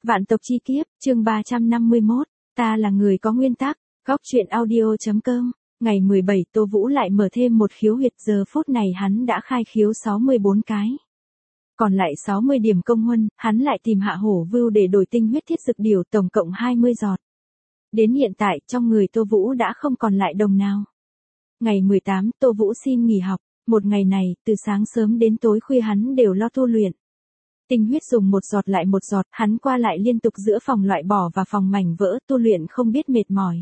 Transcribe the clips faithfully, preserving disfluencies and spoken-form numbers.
Vạn tộc chi kiếp, chương ba trăm năm mươi mốt, ta là người có nguyên tắc, góc truyện audio chấm com, ngày mười bảy Tô Vũ lại mở thêm một khiếu huyệt, giờ phút này hắn đã khai khiếu sáu mươi bốn cái. Còn lại sáu mươi điểm công huân, hắn lại tìm Hạ Hổ Vưu để đổi tinh huyết thiết dược điều, tổng cộng hai mươi giọt. Đến hiện tại, trong người Tô Vũ đã không còn lại đồng nào. Ngày mười tám, Tô Vũ xin nghỉ học, một ngày này, từ sáng sớm đến tối khuya hắn đều lo tu luyện. Tinh huyết dùng một giọt lại một giọt, hắn qua lại liên tục giữa phòng loại bỏ và phòng mảnh vỡ, tu luyện không biết mệt mỏi.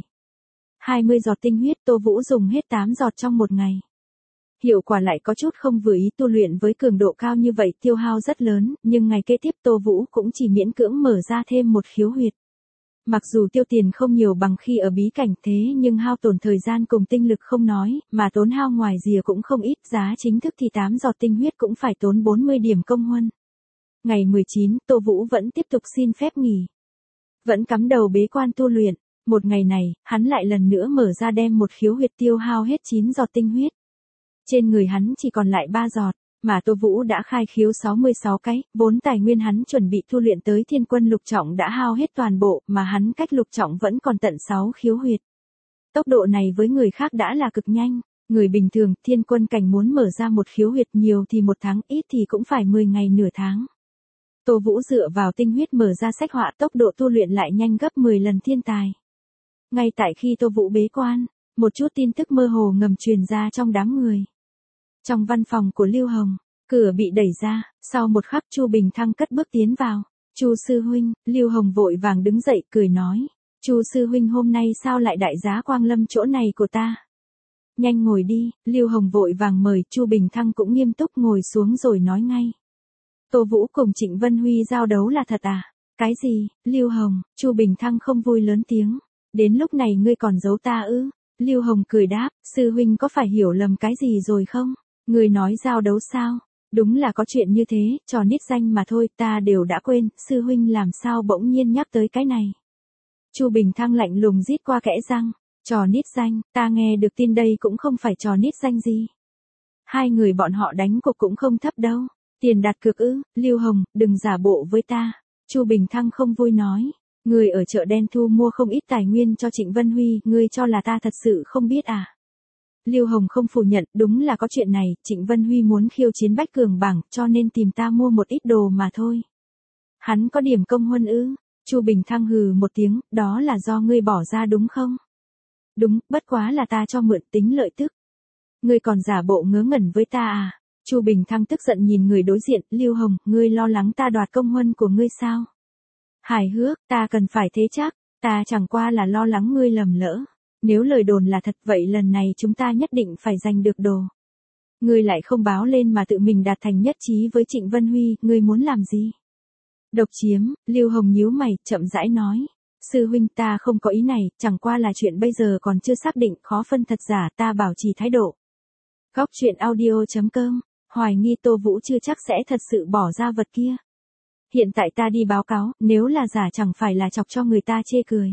hai mươi giọt tinh huyết, Tô Vũ dùng hết tám giọt trong một ngày. Hiệu quả lại có chút không vừa ý, tu luyện với cường độ cao như vậy tiêu hao rất lớn, nhưng ngày kế tiếp Tô Vũ cũng chỉ miễn cưỡng mở ra thêm một khiếu huyệt. Mặc dù tiêu tiền không nhiều bằng khi ở bí cảnh thế nhưng hao tổn thời gian cùng tinh lực không nói, mà tốn hao ngoài rìa cũng không ít, giá chính thức thì tám giọt tinh huyết cũng phải tốn bốn mươi điểm công huân. Ngày mười chín, Tô Vũ vẫn tiếp tục xin phép nghỉ. Vẫn cắm đầu bế quan tu luyện, một ngày này, hắn lại lần nữa mở ra đem một khiếu huyệt tiêu hao hết chín giọt tinh huyết. Trên người hắn chỉ còn lại ba giọt, mà Tô Vũ đã khai khiếu sáu mươi sáu cái, vốn tài nguyên hắn chuẩn bị tu luyện tới thiên quân lục trọng đã hao hết toàn bộ, mà hắn cách lục trọng vẫn còn tận sáu khiếu huyệt. Tốc độ này với người khác đã là cực nhanh, người bình thường, thiên quân cảnh muốn mở ra một khiếu huyệt nhiều thì một tháng, ít thì cũng phải mười ngày nửa tháng. Tô Vũ dựa vào tinh huyết mở ra sách họa, tốc độ tu luyện lại nhanh gấp mười lần thiên tài. Ngay tại khi Tô Vũ bế quan, một chút tin tức mơ hồ ngầm truyền ra trong đám người. Trong văn phòng của Lưu Hồng, cửa bị đẩy ra, sau một khắc Chu Bình Thăng cất bước tiến vào. Chu sư huynh, Lưu Hồng vội vàng đứng dậy cười nói. Chu sư huynh hôm nay sao lại đại giá quang lâm chỗ này của ta? Nhanh ngồi đi, Lưu Hồng vội vàng mời, Chu Bình Thăng cũng nghiêm túc ngồi xuống rồi nói ngay. Tô Vũ cùng Trịnh Vân Huy giao đấu là thật à? Cái gì, Lưu Hồng? Chu Bình Thăng không vui lớn tiếng. Đến lúc này ngươi còn giấu ta ư? Lưu Hồng cười đáp, sư huynh có phải hiểu lầm cái gì rồi không? Ngươi nói giao đấu sao? Đúng là có chuyện như thế, trò nít danh mà thôi, ta đều đã quên, sư huynh làm sao bỗng nhiên nhắc tới cái này. Chu Bình Thăng lạnh lùng rít qua kẽ răng, trò nít danh, ta nghe được tin đây cũng không phải trò nít danh gì. Hai người bọn họ đánh cuộc cũng không thấp đâu. Tiền đặt cược ư? Lưu Hồng, đừng giả bộ với ta. Chu Bình Thăng không vui nói. Người ở chợ đen thu mua không ít tài nguyên cho Trịnh Vân Huy, ngươi cho là ta thật sự không biết à? Lưu Hồng không phủ nhận, đúng là có chuyện này, Trịnh Vân Huy muốn khiêu chiến Bách Cường bảng, cho nên tìm ta mua một ít đồ mà thôi. Hắn có điểm công huân ư? Chu Bình Thăng hừ một tiếng, đó là do ngươi bỏ ra đúng không? Đúng, bất quá là ta cho mượn tính lợi tức. Ngươi còn giả bộ ngớ ngẩn với ta à? Chu Bình Thăng tức giận nhìn người đối diện, Lưu Hồng, ngươi lo lắng ta đoạt công huân của ngươi sao? Hài hước, ta cần phải thế chắc, ta chẳng qua là lo lắng ngươi lầm lỡ. Nếu lời đồn là thật vậy lần này chúng ta nhất định phải giành được đồ. Ngươi lại không báo lên mà tự mình đạt thành nhất trí với Trịnh Vân Huy, ngươi muốn làm gì? Độc chiếm, Lưu Hồng nhíu mày, chậm rãi nói. Sư huynh ta không có ý này, chẳng qua là chuyện bây giờ còn chưa xác định, khó phân thật giả, ta bảo trì thái độ. Góc truyện audio chấm com, hoài nghi Tô Vũ chưa chắc sẽ thật sự bỏ ra vật kia. Hiện tại ta đi báo cáo, nếu là giả chẳng phải là chọc cho người ta chê cười.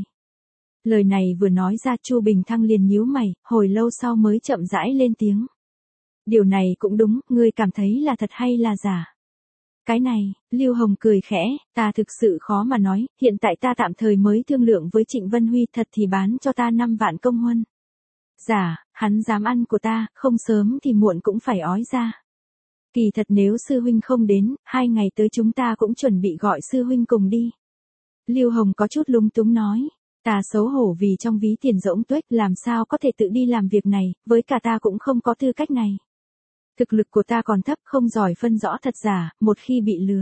Lời này vừa nói ra Chu Bình Thăng liền nhíu mày, hồi lâu sau mới chậm rãi lên tiếng. Điều này cũng đúng, ngươi cảm thấy là thật hay là giả? Cái này, Lưu Hồng cười khẽ, ta thực sự khó mà nói, hiện tại ta tạm thời mới thương lượng với Trịnh Vân Huy, thật thì bán cho ta năm vạn công huân. Giả, hắn dám ăn của ta, không sớm thì muộn cũng phải ói ra. Kỳ thật nếu sư huynh không đến, hai ngày tới chúng ta cũng chuẩn bị gọi sư huynh cùng đi. Lưu Hồng có chút lúng túng nói. Ta xấu hổ vì trong ví tiền rỗng tuếch, làm sao có thể tự đi làm việc này, với cả ta cũng không có tư cách này. Thực lực của ta còn thấp, không giỏi phân rõ thật giả, một khi bị lừa.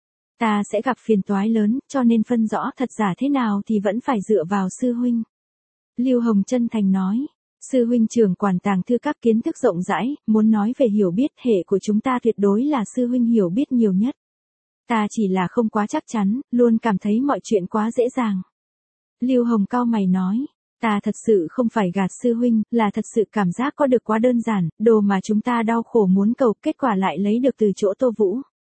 Ta sẽ gặp phiền toái lớn, cho nên phân rõ thật giả thế nào thì vẫn phải dựa vào sư huynh. Lưu Hồng chân thành nói. Sư huynh trưởng quản tàng thư các kiến thức rộng rãi, muốn nói về hiểu biết hệ của chúng ta tuyệt đối là sư huynh hiểu biết nhiều nhất. Ta chỉ là không quá chắc chắn, luôn cảm thấy mọi chuyện quá dễ dàng. Lưu Hồng cau mày nói, ta thật sự không phải gạt sư huynh, là thật sự cảm giác có được quá đơn giản, đồ mà chúng ta đau khổ muốn cầu, kết quả lại lấy được từ chỗ Tô Vũ.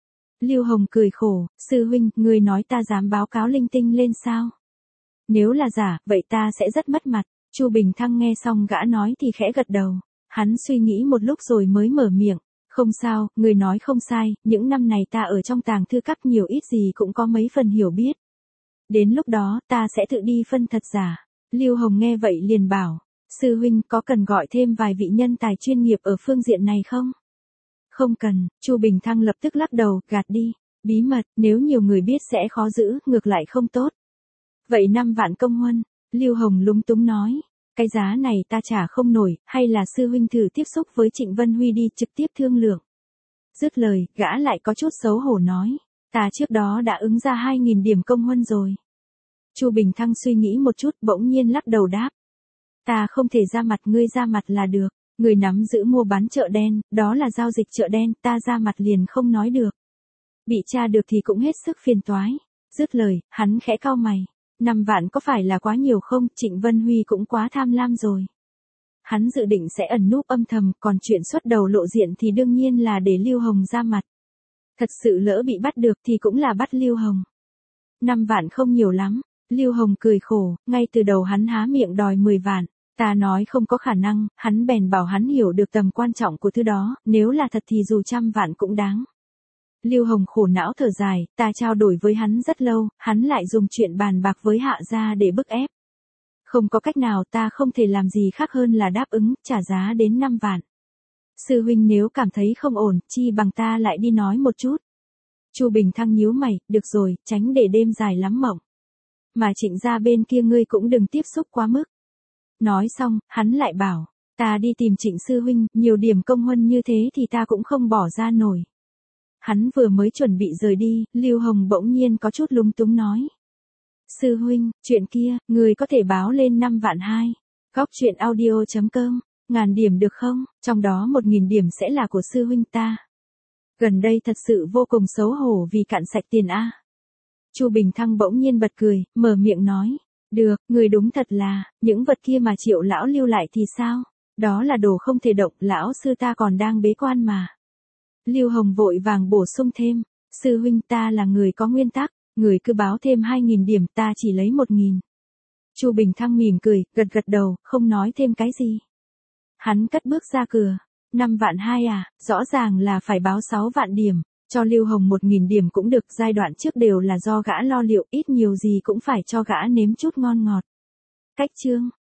Lưu Hồng cười khổ, sư huynh, ngươi nói ta dám báo cáo linh tinh lên sao? Nếu là giả, vậy ta sẽ rất mất mặt. Chu Bình Thăng nghe xong gã nói thì khẽ gật đầu. Hắn suy nghĩ một lúc rồi mới mở miệng. Không sao, người nói không sai, những năm này ta ở trong tàng thư các nhiều ít gì cũng có mấy phần hiểu biết. Đến lúc đó, ta sẽ tự đi phân thật giả. Lưu Hồng nghe vậy liền bảo, sư huynh có cần gọi thêm vài vị nhân tài chuyên nghiệp ở phương diện này không? Không cần, Chu Bình Thăng lập tức lắc đầu, gạt đi. Bí mật, nếu nhiều người biết sẽ khó giữ, ngược lại không tốt. Vậy năm vạn công huân, Lưu Hồng lúng túng nói. Cái giá này ta trả không nổi, hay là sư huynh thử tiếp xúc với Trịnh Vân Huy đi trực tiếp thương lượng. Dứt lời, gã lại có chút xấu hổ nói. Ta trước đó đã ứng ra hai nghìn điểm công huân rồi. Chu Bình Thăng suy nghĩ một chút bỗng nhiên lắc đầu đáp. Ta không thể ra mặt, ngươi ra mặt là được. Người nắm giữ mua bán chợ đen, đó là giao dịch chợ đen, ta ra mặt liền không nói được. Bị tra được thì cũng hết sức phiền toái. Dứt lời, hắn khẽ cau mày. Năm vạn có phải là quá nhiều không, Trịnh Vân Huy cũng quá tham lam rồi. Hắn dự định sẽ ẩn núp âm thầm, còn chuyện xuất đầu lộ diện thì đương nhiên là để Lưu Hồng ra mặt. Thật sự lỡ bị bắt được thì cũng là bắt Lưu Hồng. Năm vạn không nhiều lắm, Lưu Hồng cười khổ, ngay từ đầu hắn há miệng đòi mười vạn. Ta nói không có khả năng, hắn bèn bảo hắn hiểu được tầm quan trọng của thứ đó, nếu là thật thì dù trăm vạn cũng đáng. Lưu Hồng khổ não thở dài, ta trao đổi với hắn rất lâu, hắn lại dùng chuyện bàn bạc với Hạ gia để bức ép. Không có cách nào, ta không thể làm gì khác hơn là đáp ứng, trả giá đến năm vạn. Sư huynh nếu cảm thấy không ổn, chi bằng ta lại đi nói một chút. Chu Bình Thăng nhíu mày, được rồi, tránh để đêm dài lắm mộng. Mà Trịnh gia bên kia ngươi cũng đừng tiếp xúc quá mức. Nói xong, hắn lại bảo, ta đi tìm Trịnh sư huynh, nhiều điểm công huân như thế thì ta cũng không bỏ ra nổi. Hắn vừa mới chuẩn bị rời đi, Lưu Hồng bỗng nhiên có chút lúng túng nói. Sư huynh, chuyện kia, người có thể báo lên năm vạn hai. Góc truyện audio chấm com, ngàn điểm được không, trong đó một nghìn điểm sẽ là của sư huynh ta. Gần đây thật sự vô cùng xấu hổ vì cạn sạch tiền a. Chu Bình Thăng bỗng nhiên bật cười, mở miệng nói. Được, người đúng thật là, những vật kia mà Triệu lão lưu lại thì sao? Đó là đồ không thể động, lão sư ta còn đang bế quan mà. Lưu Hồng vội vàng bổ sung thêm, sư huynh ta là người có nguyên tắc, người cứ báo thêm hai nghìn điểm, ta chỉ lấy một nghìn. Chu Bình Thăng mỉm cười, gật gật đầu, không nói thêm cái gì. Hắn cất bước ra cửa, năm vạn hai à, rõ ràng là phải báo sáu vạn điểm, cho Lưu Hồng một nghìn điểm cũng được, giai đoạn trước đều là do gã lo liệu, ít nhiều gì cũng phải cho gã nếm chút ngon ngọt. Cách chương